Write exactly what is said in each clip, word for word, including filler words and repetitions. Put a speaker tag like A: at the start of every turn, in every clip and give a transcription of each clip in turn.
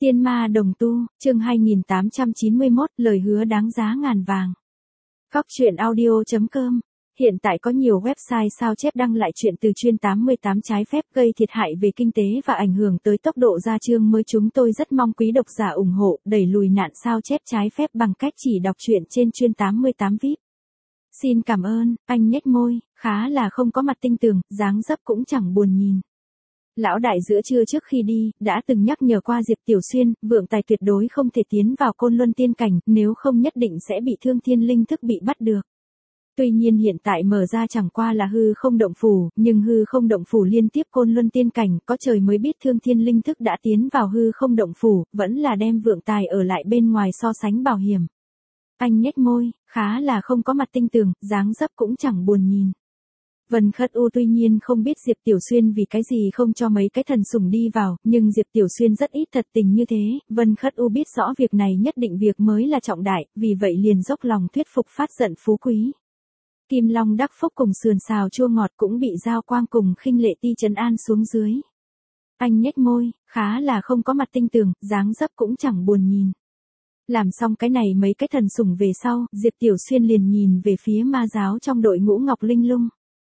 A: Tiên ma đồng tu, chương hai nghìn tám trăm chín mươi mốt, lời hứa đáng giá ngàn vàng. Góc truyện audio chấm com. Hiện tại có nhiều website sao chép đăng lại chuyện từ chuyên tám mươi tám trái phép gây thiệt hại về kinh tế và ảnh hưởng tới tốc độ ra chương mới. Chúng tôi rất mong quý độc giả ủng hộ, đẩy lùi nạn sao chép trái phép bằng cách chỉ đọc truyện trên chuyên tám mươi tám vi ai pi. Xin cảm ơn. Anh nhếch môi, khá là không có mặt tinh tường, dáng dấp cũng chẳng buồn nhìn. Lão đại giữa trưa trước khi đi, đã từng nhắc nhở qua Diệp Tiểu Xuyên, vượng tài tuyệt đối không thể tiến vào Côn Luân Tiên Cảnh, nếu không nhất định sẽ bị Thương Thiên Linh Thức bị bắt được. Tuy nhiên hiện tại mở ra chẳng qua là hư không động phủ, nhưng hư không động phủ liên tiếp Côn Luân Tiên Cảnh, có trời mới biết Thương Thiên Linh Thức đã tiến vào hư không động phủ, vẫn là đem vượng tài ở lại bên ngoài so sánh bảo hiểm. Anh nhếch môi, khá là không có mặt tinh tường, dáng dấp cũng chẳng buồn nhìn. Vân Khất U tuy nhiên không biết Diệp Tiểu Xuyên vì cái gì không cho mấy cái thần sủng đi vào, nhưng Diệp Tiểu Xuyên rất ít thật tình như thế, Vân Khất U biết rõ việc này nhất định việc mới là trọng đại, vì vậy liền dốc lòng thuyết phục phát giận phú quý. Kim Long đắc phúc cùng sườn xào chua ngọt cũng bị Giao Quang cùng Khinh Lệ Ti trấn an xuống dưới. Anh nhếch môi, khá là không có mặt tinh tường, dáng dấp cũng chẳng buồn nhìn. Làm xong cái này mấy cái thần sủng về sau, Diệp Tiểu Xuyên liền nhìn về phía ma giáo trong đội ngũ Ngọc Linh Lung.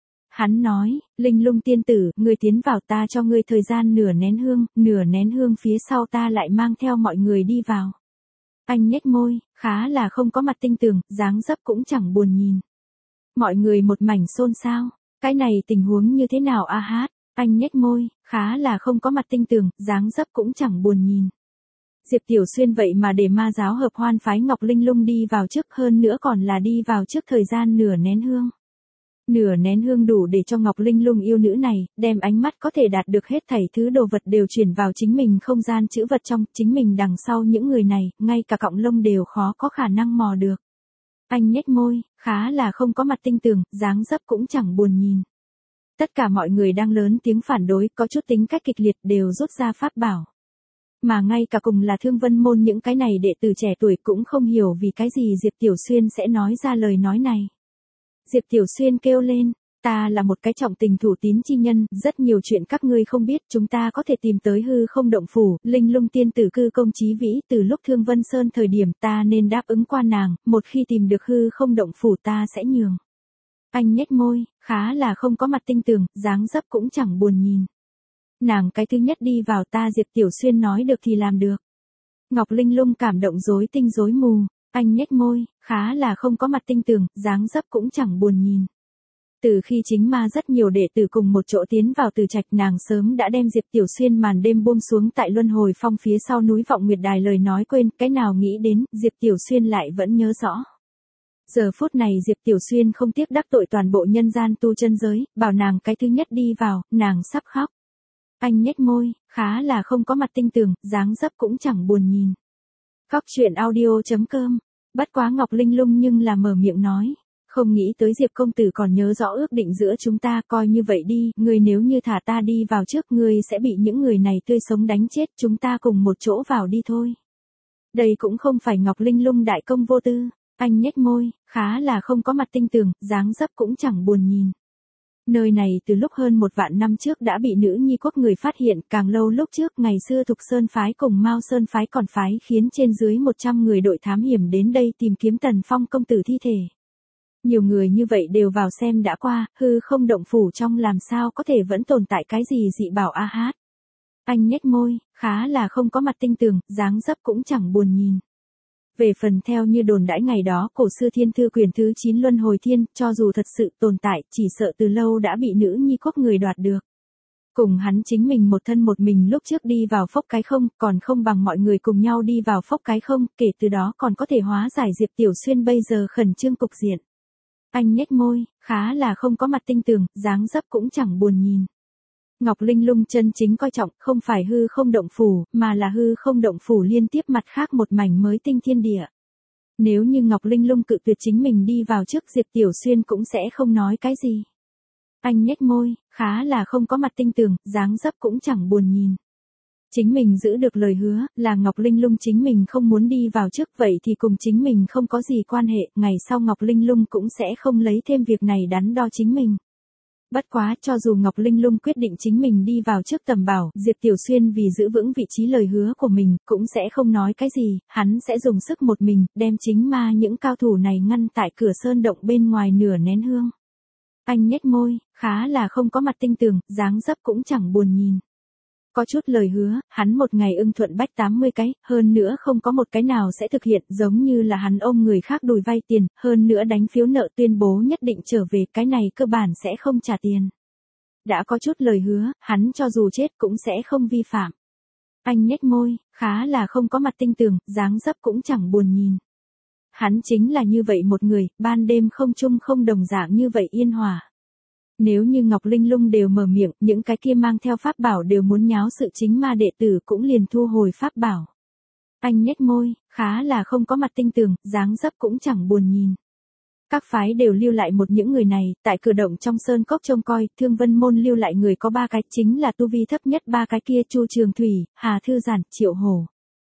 A: Hắn nói, Linh Lung tiên tử, ngươi tiến vào ta cho ngươi thời gian nửa nén hương, nửa nén hương phía sau ta lại mang theo mọi người đi vào. Anh nhếch môi, khá là không có mặt tinh tường, dáng dấp cũng chẳng buồn nhìn. Mọi người một mảnh xôn xao, cái này tình huống như thế nào a hát, anh nhếch môi, khá là không có mặt tinh tường, dáng dấp cũng chẳng buồn nhìn. Diệp Tiểu Xuyên vậy mà để ma giáo hợp hoan phái Ngọc Linh Lung đi vào trước, hơn nữa còn là đi vào trước thời gian nửa nén hương. Nửa nén hương đủ để cho Ngọc Linh Lung yêu nữ này, đem ánh mắt có thể đạt được hết thảy thứ đồ vật đều chuyển vào chính mình không gian chữ vật trong, chính mình đằng sau những người này, ngay cả cọng lông đều khó có khả năng mò được. Anh nhếch môi, khá là không có mặt tinh tường, dáng dấp cũng chẳng buồn nhìn. Tất cả mọi người đang lớn tiếng phản đối, có chút tính cách kịch liệt đều rút ra pháp bảo. Mà ngay cả cùng là Thương Vân môn những cái này đệ tử trẻ tuổi cũng không hiểu vì cái gì Diệp Tiểu Xuyên sẽ nói ra lời nói này. Diệp Tiểu Xuyên kêu lên, ta là một cái trọng tình thủ tín chi nhân, rất nhiều chuyện các ngươi không biết, chúng ta có thể tìm tới hư không động phủ, Linh Lung tiên tử cư công chí vĩ, từ lúc Thương Vân Sơn thời điểm ta nên đáp ứng qua nàng, một khi tìm được hư không động phủ ta sẽ nhường. Anh nhếch môi, khá là không có mặt tinh tường, dáng dấp cũng chẳng buồn nhìn. Nàng cái thứ nhất đi vào ta Diệp Tiểu Xuyên nói được thì làm được. Ngọc Linh Lung cảm động rối tinh rối mù. Anh nhếch môi, khá là không có mặt tinh tường, dáng dấp cũng chẳng buồn nhìn. Từ khi chính ma rất nhiều đệ tử cùng một chỗ tiến vào Từ Trạch, nàng sớm đã đem Diệp Tiểu Xuyên màn đêm buông xuống tại Luân Hồi Phong phía sau núi Vọng Nguyệt Đài lời nói quên, cái nào nghĩ đến, Diệp Tiểu Xuyên lại vẫn nhớ rõ. Giờ phút này Diệp Tiểu Xuyên không tiếc đắc tội toàn bộ nhân gian tu chân giới, bảo nàng cái thứ nhất đi vào, nàng sắp khóc. Anh nhếch môi, khá là không có mặt tinh tường, dáng dấp cũng chẳng buồn nhìn. Góc truyện audio chấm com. Bất quá Ngọc Linh Lung nhưng là mở miệng nói, không nghĩ tới Diệp công tử còn nhớ rõ ước định giữa chúng ta, coi như vậy đi, ngươi nếu như thả ta đi vào trước, ngươi sẽ bị những người này tươi sống đánh chết, chúng ta cùng một chỗ vào đi thôi. Đây cũng không phải Ngọc Linh Lung đại công vô tư, anh nhếch môi, khá là không có mặt tinh tường, dáng dấp cũng chẳng buồn nhìn. Nơi này từ lúc hơn một vạn năm trước đã bị nữ nhi quốc người phát hiện, càng lâu lúc trước, ngày xưa Thục Sơn phái cùng Mao Sơn phái còn phái khiến trên dưới một trăm người đội thám hiểm đến đây tìm kiếm Tần Phong công tử thi thể. Nhiều người như vậy đều vào xem đã qua, hư không động phủ trong làm sao có thể vẫn tồn tại cái gì dị bảo a hát. Anh nhếch môi, khá là không có mặt tinh tường, dáng dấp cũng chẳng buồn nhìn. Về phần theo như đồn đãi ngày đó, cổ xưa thiên thư quyển thứ chín Luân Hồi Thiên, cho dù thật sự tồn tại, chỉ sợ từ lâu đã bị nữ nhi quốc người đoạt được. Cùng hắn chính mình một thân một mình lúc trước đi vào phốc cái không, còn không bằng mọi người cùng nhau đi vào phốc cái không, kể từ đó còn có thể hóa giải Diệp Tiểu Xuyên bây giờ khẩn trương cục diện. Anh nhếch môi, khá là không có mặt tinh tường, dáng dấp cũng chẳng buồn nhìn. Ngọc Linh Lung chân chính coi trọng không phải hư không động phủ, mà là hư không động phủ liên tiếp mặt khác một mảnh mới tinh thiên địa. Nếu như Ngọc Linh Lung cự tuyệt chính mình đi vào trước, Diệp Tiểu Xuyên cũng sẽ không nói cái gì. Anh nhếch môi, khá là không có mặt tinh tường, dáng dấp cũng chẳng buồn nhìn. Chính mình giữ được lời hứa, là Ngọc Linh Lung chính mình không muốn đi vào trước, vậy thì cùng chính mình không có gì quan hệ, ngày sau Ngọc Linh Lung cũng sẽ không lấy thêm việc này đắn đo chính mình. Bất quá, cho dù Ngọc Linh Lung quyết định chính mình đi vào trước tầm bảo, Diệp Tiểu Xuyên vì giữ vững vị trí lời hứa của mình, cũng sẽ không nói cái gì, hắn sẽ dùng sức một mình, đem chính ma những cao thủ này ngăn tại cửa sơn động bên ngoài nửa nén hương. Anh nhếch môi, khá là không có mặt tinh tường, dáng dấp cũng chẳng buồn nhìn. Có chút lời hứa, hắn một ngày ưng thuận bách tám mươi cái, hơn nữa không có một cái nào sẽ thực hiện, giống như là hắn ôm người khác đòi vay tiền, hơn nữa đánh phiếu nợ tuyên bố nhất định trở về, cái này cơ bản sẽ không trả tiền. Đã có chút lời hứa, hắn cho dù chết cũng sẽ không vi phạm. Anh nhếch môi, khá là không có mặt tinh tường, dáng dấp cũng chẳng buồn nhìn. Hắn chính là như vậy một người, ban đêm không chung không đồng dạng như vậy yên hòa. Nếu như Ngọc Linh Lung đều mở miệng, những cái kia mang theo pháp bảo đều muốn nháo sự chính ma đệ tử cũng liền thu hồi pháp bảo. Anh nhếch môi, khá là không có mặt tinh tường, dáng dấp cũng chẳng buồn nhìn. Các phái đều lưu lại một những người này, tại cửa động trong sơn cốc trông coi, Thương Vân môn lưu lại người có ba cái, chính là tu vi thấp nhất ba cái kia, Chu Trường Thủy, Hà Thư Giản, Triệu Hổ.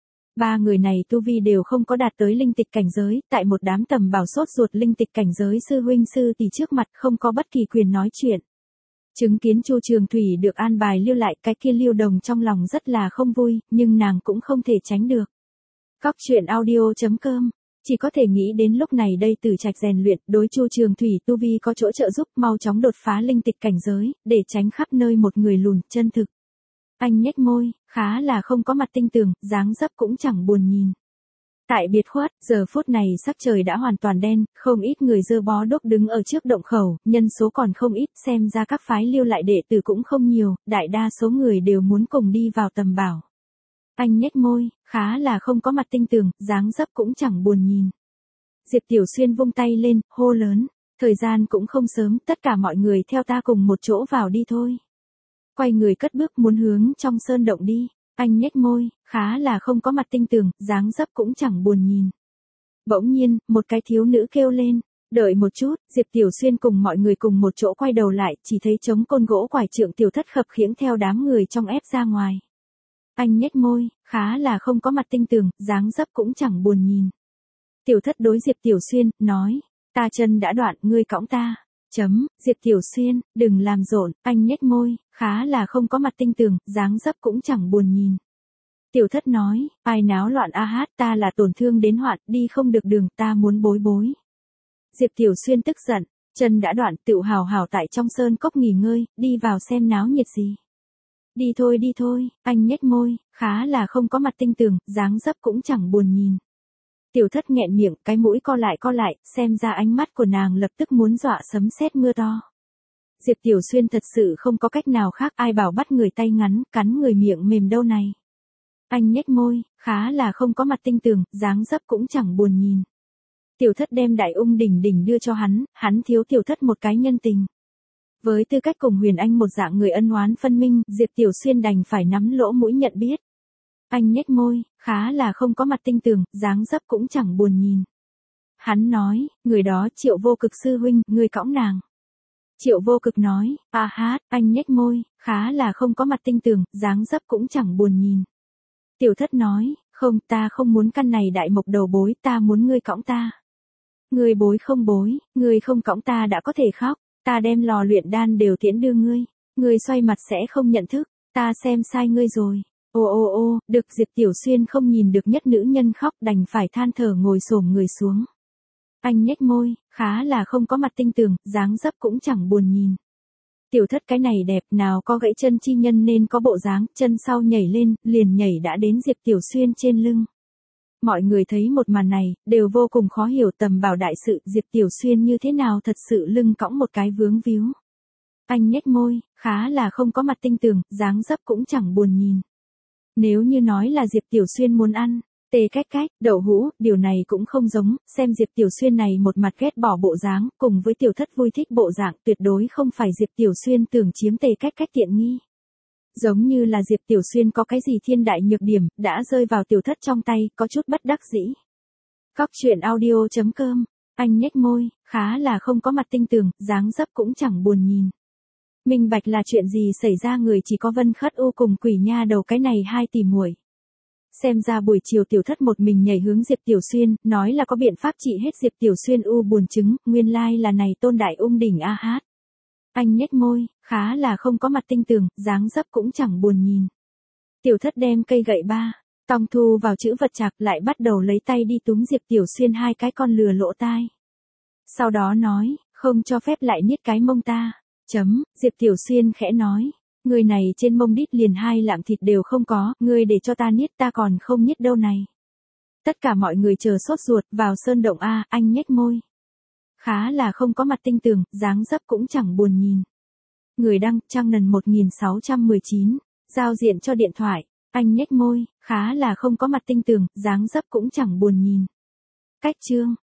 A: Ba người này tu vi đều không có đạt tới linh tịch cảnh giới, tại một đám tầm bảo sốt ruột linh tịch cảnh giới sư huynh sư tỷ trước mặt không có bất kỳ quyền nói chuyện. Chứng kiến Chu Trường Thủy được an bài lưu lại, cái kia Lưu Đồng trong lòng rất là không vui, nhưng nàng cũng không thể tránh được. Cóc truyện audio chấm com, chỉ có thể nghĩ đến lúc này đây Tử Trạch rèn luyện, đối Chu Trường Thủy tu vi có chỗ trợ giúp, mau chóng đột phá linh tịch cảnh giới, để tránh khắp nơi một người lùn, chân thực. Anh nhếch môi, khá là không có mặt tinh tường, dáng dấp cũng chẳng buồn nhìn. Tại biệt khuất, giờ phút này sắc trời đã hoàn toàn đen, không ít người dơ bó đuốc đứng ở trước động khẩu, nhân số còn không ít, xem ra các phái lưu lại đệ tử cũng không nhiều, đại đa số người đều muốn cùng đi vào tầm bảo. Anh nhếch môi, khá là không có mặt tinh tường, dáng dấp cũng chẳng buồn nhìn. Diệp Tiểu Xuyên vung tay lên, hô lớn, thời gian cũng không sớm, tất cả mọi người theo ta cùng một chỗ vào đi thôi. Quay người cất bước muốn hướng trong sơn động đi, anh nhếch môi, khá là không có mặt tinh tường, dáng dấp cũng chẳng buồn nhìn. Bỗng nhiên, một cái thiếu nữ kêu lên, đợi một chút, Diệp Tiểu Xuyên cùng mọi người cùng một chỗ quay đầu lại, chỉ thấy trống côn gỗ quải trượng Tiểu Thất khập khiễng theo đám người trong ép ra ngoài. Anh nhếch môi, khá là không có mặt tinh tường, dáng dấp cũng chẳng buồn nhìn. Tiểu Thất đối Diệp Tiểu Xuyên, nói, ta chân đã đoạn, ngươi cõng ta. Chấm, Diệp Tiểu Xuyên, đừng làm rộn, anh nhếch môi, khá là không có mặt tinh tường, dáng dấp cũng chẳng buồn nhìn. Tiểu Thất nói, ai náo loạn a hát, ta là tổn thương đến hoạn, đi không được đường, ta muốn bối bối. Diệp Tiểu Xuyên tức giận, chân đã đoạn, tự hào hào tại trong sơn cốc nghỉ ngơi, đi vào xem náo nhiệt gì. Đi thôi đi thôi, anh nhếch môi, khá là không có mặt tinh tường, dáng dấp cũng chẳng buồn nhìn. Tiểu Thất nghẹn miệng, cái mũi co lại co lại, xem ra ánh mắt của nàng lập tức muốn dọa sấm sét mưa to. Diệp Tiểu Xuyên thật sự không có cách nào khác, ai bảo bắt người tay ngắn, cắn người miệng mềm đâu này. Anh nhếch môi, khá là không có mặt tinh tường, dáng dấp cũng chẳng buồn nhìn. Tiểu Thất đem đại ung đỉnh đỉnh đưa cho hắn, hắn thiếu Tiểu Thất một cái nhân tình. Với tư cách cùng Huyền Anh một dạng người ân oán phân minh, Diệp Tiểu Xuyên đành phải nắm lỗ mũi nhận biết. Anh nhếch môi, khá là không có mặt tinh tường, dáng dấp cũng chẳng buồn nhìn. Hắn nói, người đó Triệu Vô Cực sư huynh, người cõng nàng. Triệu Vô Cực nói, a hát, anh nhếch môi, khá là không có mặt tinh tường, dáng dấp cũng chẳng buồn nhìn. Tiểu Thất nói, không, ta không muốn căn này đại mộc đầu bối, ta muốn ngươi cõng ta. Ngươi bối không bối, ngươi không cõng ta đã có thể khóc, ta đem lò luyện đan đều tiễn đưa ngươi, ngươi xoay mặt sẽ không nhận thức, ta xem sai ngươi rồi. Ô ô ô, được. Diệp Tiểu Xuyên không nhìn được nhất nữ nhân khóc, đành phải than thở ngồi xổm người xuống. Anh nhếch môi, khá là không có mặt tinh tường, dáng dấp cũng chẳng buồn nhìn. Tiểu Thất cái này đẹp, nào có gãy chân chi nhân nên có bộ dáng, chân sau nhảy lên, liền nhảy đã đến Diệp Tiểu Xuyên trên lưng. Mọi người thấy một màn này, đều vô cùng khó hiểu, tầm bảo đại sự, Diệp Tiểu Xuyên như thế nào thật sự lưng cõng một cái vướng víu. Anh nhếch môi, khá là không có mặt tinh tường, dáng dấp cũng chẳng buồn nhìn. Nếu như nói là Diệp Tiểu Xuyên muốn ăn, tê cách cách, đậu hũ, điều này cũng không giống, xem Diệp Tiểu Xuyên này một mặt ghét bỏ bộ dáng, cùng với Tiểu Thất vui thích bộ dạng, tuyệt đối không phải Diệp Tiểu Xuyên tưởng chiếm tê cách cách tiện nghi. Giống như là Diệp Tiểu Xuyên có cái gì thiên đại nhược điểm, đã rơi vào Tiểu Thất trong tay, có chút bất đắc dĩ. Cóc truyện audio chấm com, anh nhếch môi, khá là không có mặt tinh tường, dáng dấp cũng chẳng buồn nhìn. Minh bạch là chuyện gì xảy ra, người chỉ có Vân Khất U cùng Quỷ Nha Đầu cái này hai tỷ muội. Xem ra buổi chiều Tiểu Thất một mình nhảy hướng Diệp Tiểu Xuyên, nói là có biện pháp trị hết Diệp Tiểu Xuyên u buồn chứng, nguyên lai là này tôn đại ung đỉnh a hát. Anh nhếch môi, khá là không có mặt tinh tường, dáng dấp cũng chẳng buồn nhìn. Tiểu Thất đem cây gậy ba, tong thu vào chữ vật trạc lại bắt đầu lấy tay đi túm Diệp Tiểu Xuyên hai cái con lừa lỗ tai. Sau đó nói, không cho phép lại niết cái mông ta. Chấm, Diệp Tiểu Xuyên khẽ nói. Người này trên mông đít liền hai lạng thịt đều không có, người để cho ta niết ta còn không niết đâu này. Tất cả mọi người chờ sốt ruột, vào sơn động a, anh nhếch môi. Khá là không có mặt tinh tường, dáng dấp cũng chẳng buồn nhìn. Người đăng, trang nần một nghìn sáu trăm mười chín, giao diện cho điện thoại, anh nhếch môi, khá là không có mặt tinh tường, dáng dấp cũng chẳng buồn nhìn. Cách chương